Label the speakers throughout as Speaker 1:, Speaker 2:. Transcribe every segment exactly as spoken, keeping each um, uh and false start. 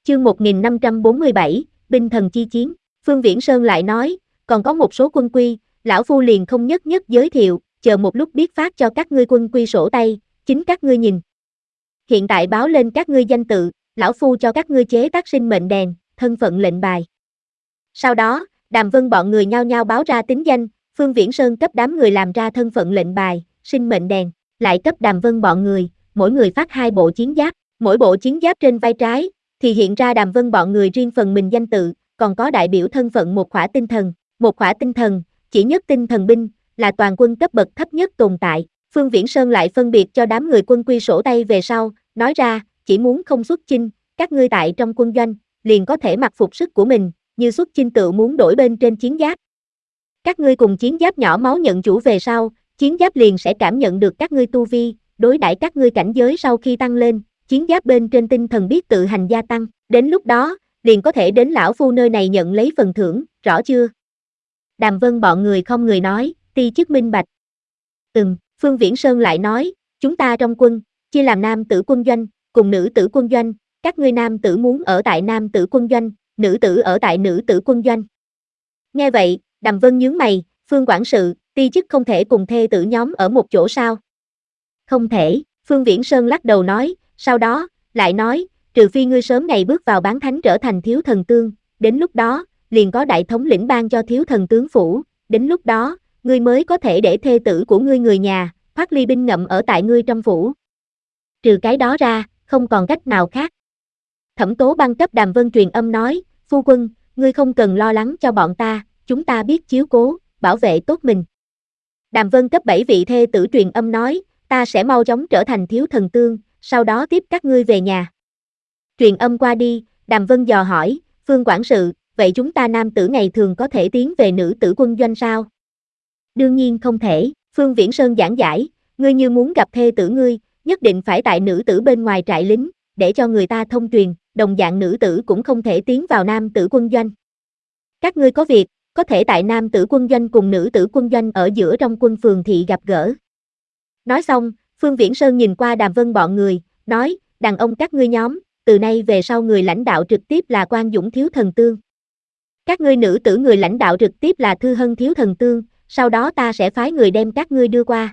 Speaker 1: Chương một nghìn năm trăm bốn mươi bảy, binh thần chi chiến. Phương Viễn Sơn lại nói, còn có một số quân quy, lão phu liền không nhất nhất giới thiệu, chờ một lúc biết phát cho các ngươi quân quy sổ tay, chính các ngươi nhìn. Hiện tại báo lên các ngươi danh tự, lão phu cho các ngươi chế tác sinh mệnh đèn, thân phận lệnh bài. Sau đó, Đàm Vân bọn người nhao nhao báo ra tính danh, Phương Viễn Sơn cấp đám người làm ra thân phận lệnh bài, sinh mệnh đèn, lại cấp Đàm Vân bọn người, mỗi người phát hai bộ chiến giáp, mỗi bộ chiến giáp trên vai trái thì hiện ra Đàm Vân bọn người riêng phần mình danh tự, còn có đại biểu thân phận một khỏa tinh thần, một khỏa tinh thần, chỉ nhất tinh thần binh, là toàn quân cấp bậc thấp nhất tồn tại. Phương Viễn Sơn lại phân biệt cho đám người quân quy sổ tay về sau, nói ra, chỉ muốn không xuất chinh, các ngươi tại trong quân doanh, liền có thể mặc phục sức của mình, như xuất chinh tự muốn đổi bên trên chiến giáp. Các ngươi cùng chiến giáp nhỏ máu nhận chủ về sau, chiến giáp liền sẽ cảm nhận được các ngươi tu vi, đối đãi các ngươi cảnh giới sau khi tăng lên, chiến giáp bên trên tinh thần biết tự hành gia tăng, đến lúc đó, liền có thể đến lão phu nơi này nhận lấy phần thưởng, rõ chưa? Đàm Vân bọn người không người nói, ti chức minh bạch. Ừm, Phương Viễn Sơn lại nói, chúng ta trong quân, chia làm nam tử quân doanh, cùng nữ tử quân doanh, các ngươi nam tử muốn ở tại nam tử quân doanh, nữ tử ở tại nữ tử quân doanh. Nghe vậy, Đàm Vân nhướng mày, Phương quản sự, ti chức không thể cùng thê tử nhóm ở một chỗ sao? Không thể, Phương Viễn Sơn lắc đầu nói, sau đó, lại nói, trừ phi ngươi sớm ngày bước vào bán thánh trở thành thiếu thần tương, đến lúc đó, liền có đại thống lĩnh ban cho thiếu thần tướng phủ, đến lúc đó, ngươi mới có thể để thê tử của ngươi người nhà, thoát ly binh ngậm ở tại ngươi trong phủ. Trừ cái đó ra, không còn cách nào khác. Thẩm Tố Băng cấp Đàm Vân truyền âm nói, phu quân, ngươi không cần lo lắng cho bọn ta, chúng ta biết chiếu cố, bảo vệ tốt mình. Đàm Vân cấp bảy vị thê tử truyền âm nói, ta sẽ mau chóng trở thành thiếu thần tương, sau đó tiếp các ngươi về nhà. Truyền âm qua đi, Đàm Vân dò hỏi, Phương quản sự, vậy chúng ta nam tử ngày thường có thể tiến về nữ tử quân doanh sao? Đương nhiên không thể, Phương Viễn Sơn giảng giải, ngươi như muốn gặp thê tử ngươi, nhất định phải tại nữ tử bên ngoài trại lính, để cho người ta thông truyền, đồng dạng nữ tử cũng không thể tiến vào nam tử quân doanh. Các ngươi có việc, có thể tại nam tử quân doanh cùng nữ tử quân doanh ở giữa trong quân phường thị gặp gỡ. Nói xong, Phương Viễn Sơn nhìn qua Đàm Vân bọn người, nói, đàn ông các ngươi nhóm, từ nay về sau người lãnh đạo trực tiếp là Quan Dũng thiếu thần tương. Các ngươi nữ tử người lãnh đạo trực tiếp là Thư Hân thiếu thần tương, sau đó ta sẽ phái người đem các ngươi đưa qua.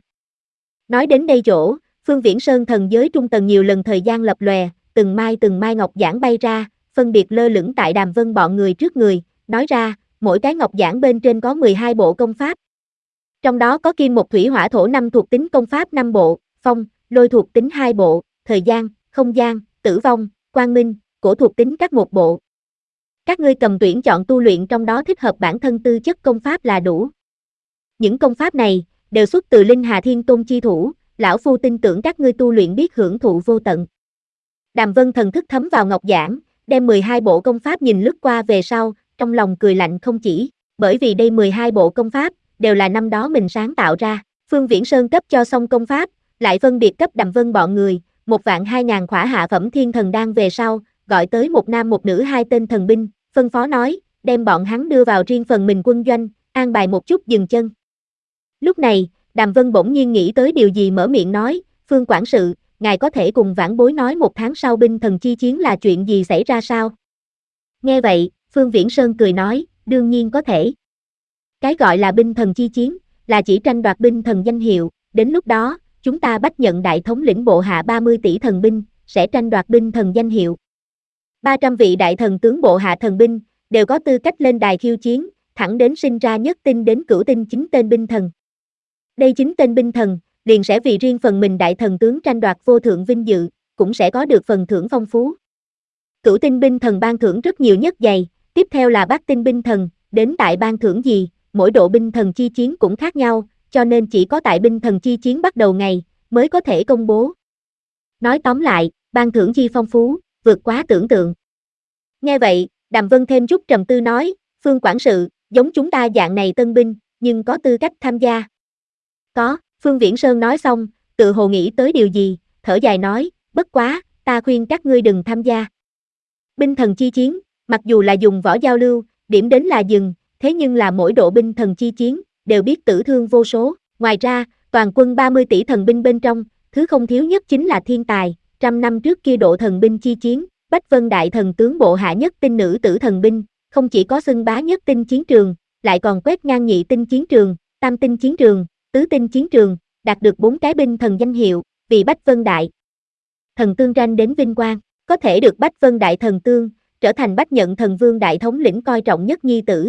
Speaker 1: Nói đến đây chỗ, Phương Viễn Sơn thần giới trung tầng nhiều lần thời gian lập lòe, từng mai từng mai ngọc giản bay ra, phân biệt lơ lửng tại Đàm Vân bọn người trước người, nói ra, mỗi cái ngọc giản bên trên có mười hai bộ công pháp. Trong đó có kim một thủy hỏa thổ năm thuộc tính công pháp năm bộ, phong, lôi thuộc tính hai bộ, thời gian, không gian, tử vong, quang minh, cổ thuộc tính các một bộ. Các ngươi cầm tuyển chọn tu luyện trong đó thích hợp bản thân tư chất công pháp là đủ. Những công pháp này, đều xuất từ Linh Hà Thiên Tôn chi thủ, lão phu tin tưởng các ngươi tu luyện biết hưởng thụ vô tận. Đàm Vân thần thức thấm vào ngọc giản, đem mười hai bộ công pháp nhìn lướt qua về sau, trong lòng cười lạnh không chỉ, bởi vì đây mười hai bộ công pháp, đều là năm đó mình sáng tạo ra. Phương Viễn Sơn cấp cho xong công pháp, lại phân biệt cấp Đàm Vân bọn người, một vạn hai ngàn khỏa hạ phẩm thiên thần đan về sau, gọi tới một nam một nữ hai tên thần binh, phân phó nói, đem bọn hắn đưa vào riêng phần mình quân doanh, an bài một chút dừng chân. Lúc này, Đàm Vân bỗng nhiên nghĩ tới điều gì mở miệng nói, Phương quản sự, ngài có thể cùng vãn bối nói một tháng sau binh thần chi chiến là chuyện gì xảy ra sao? Nghe vậy, Phương Viễn Sơn cười nói, đương nhiên có thể. Cái gọi là binh thần chi chiến, là chỉ tranh đoạt binh thần danh hiệu, đến lúc đó, chúng ta bách nhận đại thống lĩnh bộ hạ ba mươi tỷ thần binh, sẽ tranh đoạt binh thần danh hiệu. ba trăm vị đại thần tướng bộ hạ thần binh, đều có tư cách lên đài khiêu chiến, thẳng đến sinh ra nhất tinh đến cửu tinh chín tên binh thần. Đây chín tên binh thần, liền sẽ vì riêng phần mình đại thần tướng tranh đoạt vô thượng vinh dự, cũng sẽ có được phần thưởng phong phú. Cửu tinh binh thần ban thưởng rất nhiều nhất dày, tiếp theo là bát tinh binh thần, đến tại ban thưởng gì, mỗi độ binh thần chi chiến cũng khác nhau, cho nên chỉ có tại binh thần chi chiến bắt đầu ngày, mới có thể công bố. Nói tóm lại, ban thưởng chi phong phú, vượt quá tưởng tượng. Nghe vậy, Đàm Vân thêm chút trầm tư nói, Phương quản sự, giống chúng ta dạng này tân binh, nhưng có tư cách tham gia. Có, Phương Viễn Sơn nói xong, tự hồ nghĩ tới điều gì, thở dài nói, bất quá, ta khuyên các ngươi đừng tham gia. Binh thần chi chiến, mặc dù là dùng võ giao lưu, điểm đến là dừng, thế nhưng là mỗi độ binh thần chi chiến, đều biết tử thương vô số. Ngoài ra, toàn quân ba mươi tỷ thần binh bên trong, thứ không thiếu nhất chính là thiên tài. Trăm năm trước kia độ thần binh chi chiến, Bách Vân Đại Thần tướng bộ hạ nhất tinh nữ tử thần binh, không chỉ có xưng bá nhất tinh chiến trường, lại còn quét ngang nhị tinh chiến trường, tam tinh chiến trường, tứ tinh chiến trường, đạt được bốn cái binh thần danh hiệu, vì Bách Vân Đại Thần tương tranh đến vinh quang, có thể được Bách Vân Đại Thần tương, trở thành Bách Nhận Thần Vương đại thống lĩnh coi trọng nhất nhi tử.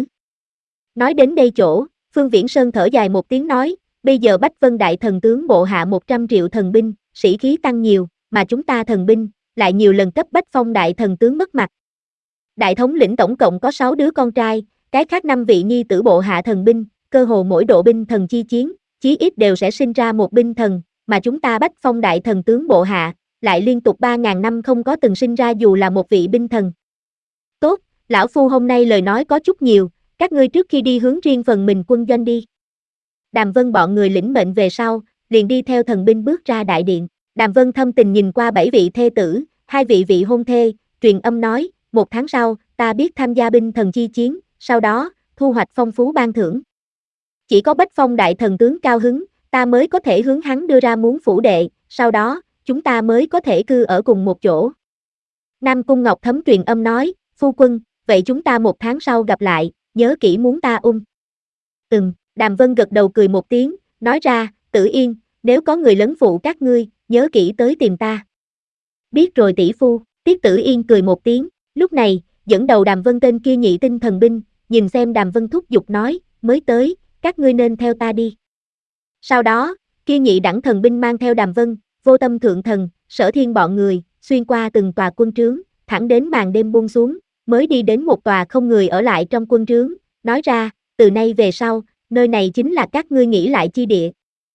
Speaker 1: Nói đến đây chỗ, Phương Viễn Sơn thở dài một tiếng nói, bây giờ Bách Vân Đại Thần tướng bộ hạ một trăm triệu thần binh, sĩ khí tăng nhiều, mà chúng ta thần binh, lại nhiều lần cấp Bách Phong Đại Thần tướng mất mặt. Đại thống lĩnh tổng cộng có sáu đứa con trai, cái khác năm vị nhi tử bộ hạ thần binh, cơ hồ mỗi độ binh thần chi chiến, chí ít đều sẽ sinh ra một binh thần, mà chúng ta Bách Phong Đại Thần tướng bộ hạ, lại liên tục ba ngàn năm không có từng sinh ra dù là một vị binh thần. Tốt, lão phu hôm nay lời nói có chút nhiều, các ngươi trước khi đi hướng riêng phần mình quân doanh đi. Đàm Vân bọn người lĩnh mệnh về sau, liền đi theo thần binh bước ra đại điện. Đàm Vân thâm tình nhìn qua bảy vị thê tử, hai vị vị hôn thê, truyền âm nói, một tháng sau, ta biết tham gia binh thần chi chiến, sau đó, thu hoạch phong phú ban thưởng. Chỉ có Bách Phong Đại Thần tướng cao hứng, ta mới có thể hướng hắn đưa ra muốn phủ đệ, sau đó, chúng ta mới có thể cư ở cùng một chỗ. Nam Cung Ngọc Thấm truyền âm nói, phu quân, vậy chúng ta một tháng sau gặp lại, nhớ kỹ muốn ta ung. Ừm, Đàm Vân gật đầu cười một tiếng, nói ra, Tử Yên, nếu có người lấn phụ các ngươi, nhớ kỹ tới tìm ta. Biết rồi tỷ phu, Tiết Tử Yên cười một tiếng, lúc này, dẫn đầu Đàm Vân tên kia nhị tinh thần binh, nhìn xem Đàm Vân thúc giục nói, mới tới, các ngươi nên theo ta đi. Sau đó, kia nhị đẳng thần binh mang theo Đàm Vân, Vô Tâm Thượng Thần, Sở Thiên bọn người, xuyên qua từng tòa quân trướng, thẳng đến màn đêm buông xuống, mới đi đến một tòa không người ở lại trong quân trướng, nói ra, từ nay về sau, nơi này chính là các ngươi nghỉ lại chi địa.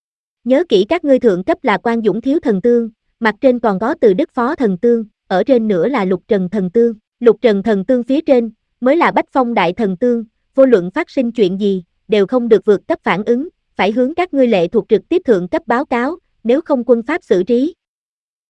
Speaker 1: Nhớ kỹ các ngươi thượng cấp là Quan Dũng Thiếu Thần Tương, mặt trên còn có Từ Đức Phó Thần Tương, ở trên nữa là Lục Trần Thần Tương, Lục Trần Thần Tương phía trên, mới là Bách Phong Đại Thần Tương, vô luận phát sinh chuyện gì, đều không được vượt cấp phản ứng, phải hướng các ngươi lệ thuộc trực tiếp thượng cấp báo cáo, nếu không quân pháp xử trí.